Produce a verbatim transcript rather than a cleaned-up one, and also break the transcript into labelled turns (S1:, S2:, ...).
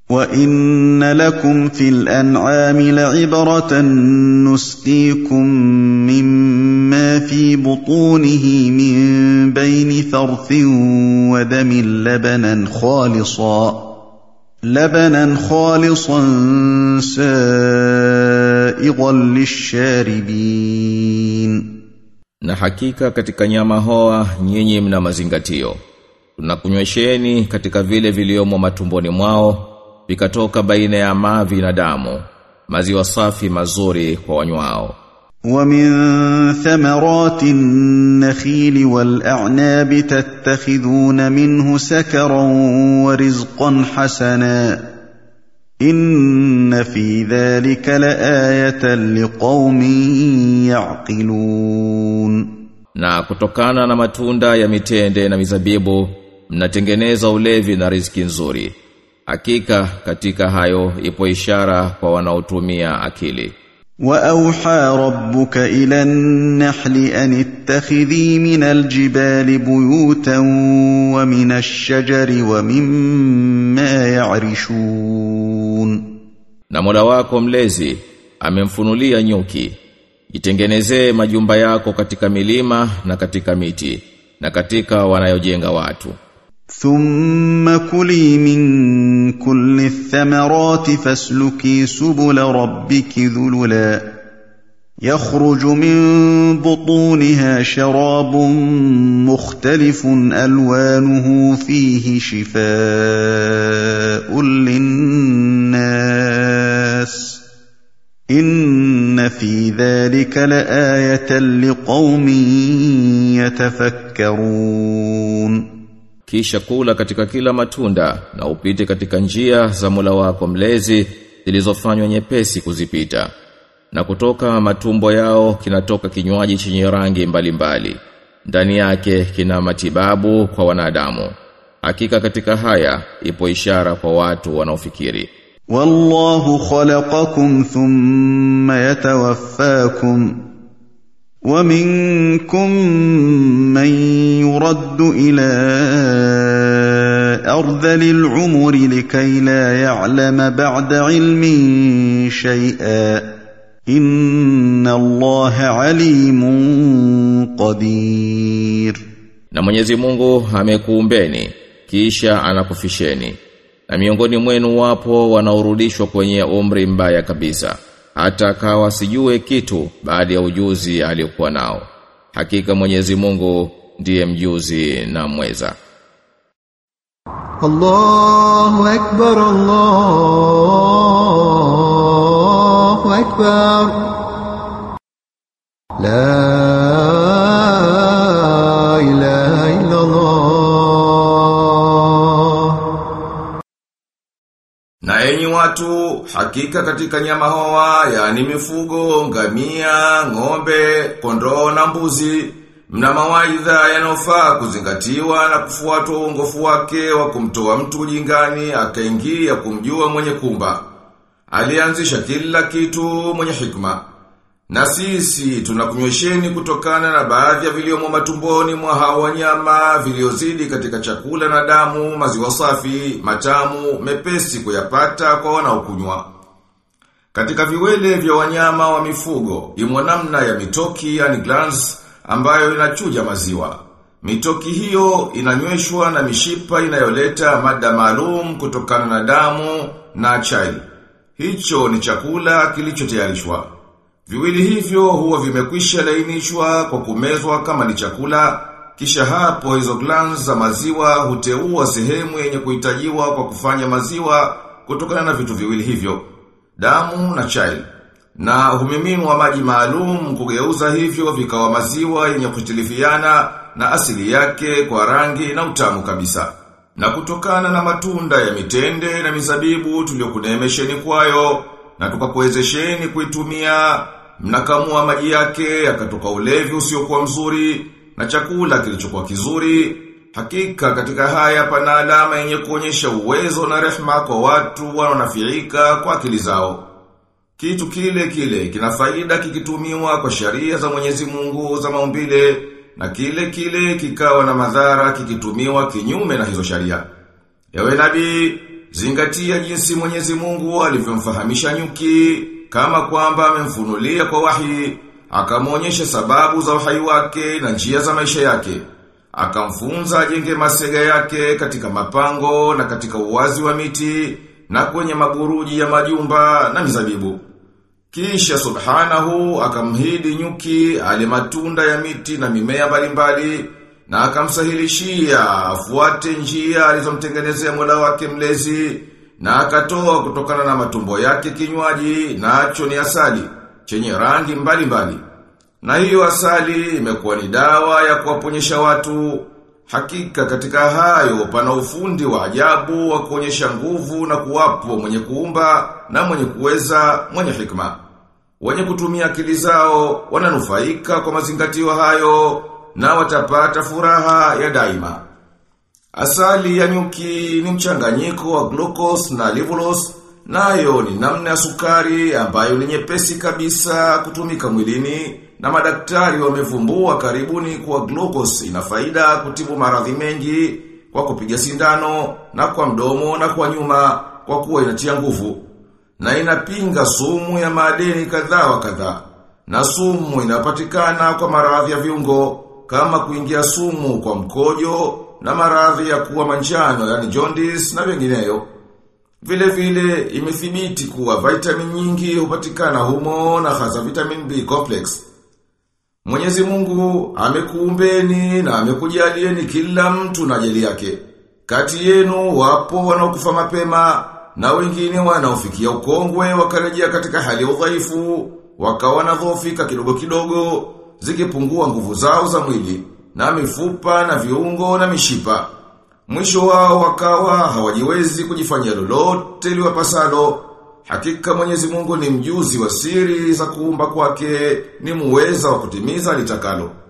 S1: وَإِنَّ لَكُمْ فِي الْأَنْعَامِ لَعِبْرَةً نُسْقِيكُم مِّمَّا فِي بُطُونِهِ مِن بَيْنِ فَرْثٍ وَدَمٍ لَّبَنًا خَالِصًا لَبَنًا خالصا سائغا للشاربين.
S2: Na hakika katika nyama hoa nyinyi mna mazingatio. Tunakunywesheni katika vile viliomo matumboni mwao vikatoka baina ya mavi na damu, maziwa safi mazuri kwa wanywao.
S1: وَمِن ثَمَرَاتِ النَّخِيلِ وَالْأَعْنَابِ تَتَّخِذُونَ مِنْهُ سَكَرًا وَرِزْقًا حَسَنًا إِنَّ فِي ذَلِكَ لَآيَةً لِقَوْمٍ يَعْقِلُونَ.
S2: Na kutokana na matunda ya mitende na mizabibu mnatengeneza ulevi na riziki nzuri. Hakika katika hayo ipo ishara kwa wanaotumia akili.
S1: وَأَوْحَى رَبُّكَ إِلَى النَّحْلِ أَنِ اتَّخِذِي مِنَ الْجِبَالِ بُيُوتًا وَمِنَ الشَّجَرِ وَمِمَّا يَعْرِشُونَ.
S2: Na Mola wako mlezi amemfunulia nyuki, itengenezee majumba yako katika milima na katika miti na katika wanayojenga watu.
S1: ثُمَّ كُلِي مِن كُلِّ الثَّمَرَاتِ فَاسْلُكِي سُبُلَ رَبِّكِ ذُلُلًا يَخْرُجُ مِن بُطُونِهَا شَرَابٌ مُخْتَلِفٌ أَلْوَانُهُ فِيهِ شِفَاءٌ لِلنَّاسِ إِنَّ فِي ذَلِكَ لَآيَةً لِقَوْمٍ يَتَفَكَّرُونَ.
S2: Kisha kula katika kila matunda na upite katika njia za Mola wako mlezi zilizofanywa nyepesi kuzipita. Na kutoka matumbo yao kinatoka kinywaji chenye rangi mbalimbali. Ndani yake kina matibabu kwa wanadamu. Hakika katika haya ipo ishara kwa watu wanaofikiri.
S1: Wallahu khalaqakum thumma yatawaffakum. وَمِنكُم مَّن يُرَدُّ إِلَىٰ أَرْذَلِ الْعُمُرِ لِكَيْ لَا يَعْلَمَ بَعْدَ عِلْمٍ شَيْئًا إِنَّ اللَّهَ عَلِيمٌ قَدِيرٌ.
S2: Na Mwenyezi Mungu amekuumbeni kisha anakufisheni. Na miongoni mwenu wapo wanaorudishwa kwenye umri mbaya kabisa, hata akawa sijue kitu baada ya ujuzi aliokuwa nao. Hakika Mwenyezi Mungu ndiye mjuzi na mweza.
S3: Allahu Akbar, Allahu Akbar. La ilaha illa Allah.
S4: Na enyi watu, hakika katika nyama hoa, yani mifugo, ngamia, ng'ombe, kondoo na mbuzi, mna mawaidha yanayofaa kuzingatiwa na kufuatwa uongofu wake wa kumtoa mtu ujingani akaingia kumjua mwenye kumba. Alianzisha kila kitu mwenye hikma. Na sisi tunakunywesheni kutokana na baadhi ya viliomo matumboni mwa hao wanyama viliozidi katika chakula na damu, maziwa safi, matamu, mepesi kuyapata kwa wanaokunywa. Katika viwele vya wanyama wa mifugo, imo namna ya mitoki yani glands ambayo inachuja maziwa. Mitoki hiyo inanyweshwa na mishipa inayoleta mada maalum kutokana na damu na chai. Hicho ni chakula kilichotayarishwa. Viwili hivyo huwa vimekwisha lainishwa kwa kumezwa kama ni chakula, kisha hapo hizo glands za maziwa huteua sehemu yenye kuhitajiwa kwa kufanya maziwa kutokana na vitu viwili hivyo, damu na chai. Na humiminwa maji maalum kugeuza hivyo vikawa maziwa yenye kutilifiana na asili yake kwa rangi na utamu kabisa. Na kutokana na matunda ya mitende na mizabibu tuliokunemesheni kwayo na tukakuwezesheni kuitumia, mnakamua maji yake yakatoka ulevi usiokuwa mzuri na chakula kilichokuwa kizuri. Hakika katika haya pana alama yenye kuonyesha uwezo na rehema kwa watu wanaonafiika kwa akili zao. Kitu kile kile kina faida kikitumiwa kwa sharia za Mwenyezi Mungu za maumbile, na kile kile kikawa na madhara kikitumiwa kinyume na hizo sharia. Ewe nabii, zingatia jinsi Mwenyezi Mungu alivyomfahamisha nyuki, kama kwamba amemfunulia kwa wahi, akamwonyesha sababu za uhai wake na njia za maisha yake. Akamfunza ajenge masega yake katika mapango na katika uwazi wa miti na kwenye maburuji ya majumba na mizabibu. Kisha subhanahu akamhidi nyuki ale matunda ya miti na mimea mbalimbali na akamsahilishia afuate njia alizomtengenezea Mola wake mlezi na akatoa kutokana na matumbo yake kinywaji nacho ni asali chenye rangi mbalimbali. Na hiyo asali imekuwa ni dawa ya kuwaponyesha watu. Hakika katika hayo pana ufundi wa ajabu wa kuonyesha nguvu na kuwapo mwenye kuumba na mwenye kuweza mwenye hikma. Wenye kutumia akili zao wananufaika kwa mazingatio hayo na watapata furaha ya daima. Asali ya nyuki ni mchanganyiko wa glucose na livulose, nayo ni namna ya sukari ambayo ni nyepesi kabisa kutumika mwilini, na madaktari wamevumbua karibuni kuwa glucose ina faida kutibu maradhi mengi kwa kupiga sindano na kwa mdomo na kwa nyuma kwa kuwa inatia nguvu. Na inapinga sumu ya madeni kadhaa wa kadhaa. Na sumu inapatikana kwa maradhi ya viungo kama kuingia sumu kwa mkojo na maradhi ya kuwa manjano yani jaundice na wengineyo. Vile vile imethibiti kuwa vitamin nyingi hupatikana humo na hasa vitamin B complex. Mwenyezi Mungu amekuumbeni na amekujalieni kila mtu na ajali yake. Kati yenu wapo wanaokufa mapema na wengine wanaofikia ukongwe wakarejea katika hali ya udhaifu, wakawa nadhoofika kidogo kidogo, zikipungua nguvu zao za mwili na mifupa na viungo na mishipa. Mwisho wao wakawa hawajiwezi kujifanyia lolote liwapasalo. Hakika Mwenyezi Mungu ni mjuzi wa siri za kuumba kwake, ni muweza wa kutimiza litakalo.